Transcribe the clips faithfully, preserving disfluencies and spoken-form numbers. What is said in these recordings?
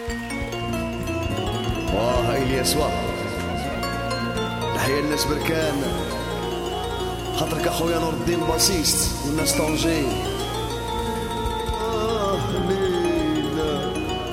واه هاي اليسوى تحية للناس بركان، خاطرك اخويا نور الدين باسيست والناس طنجي. آه ليلى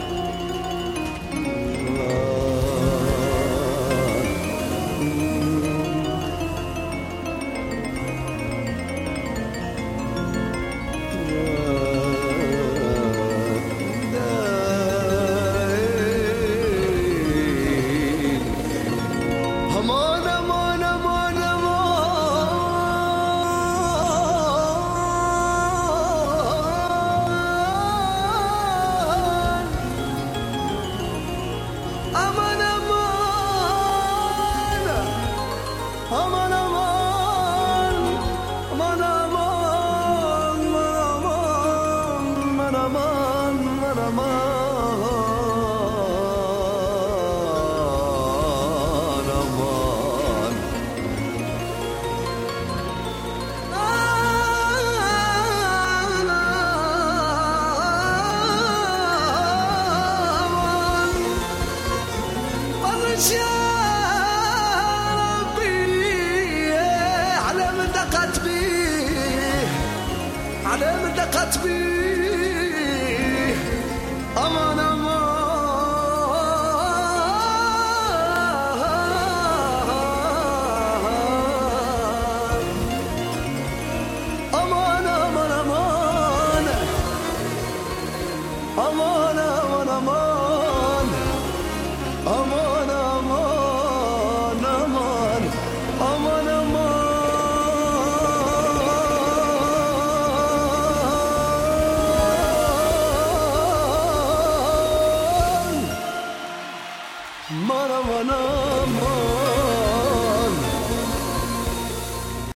على من دقت بيه أمان أمان أمان أمان أمان أمان أمان أمان أمان أمان أمان أمان أمان Mana mana mana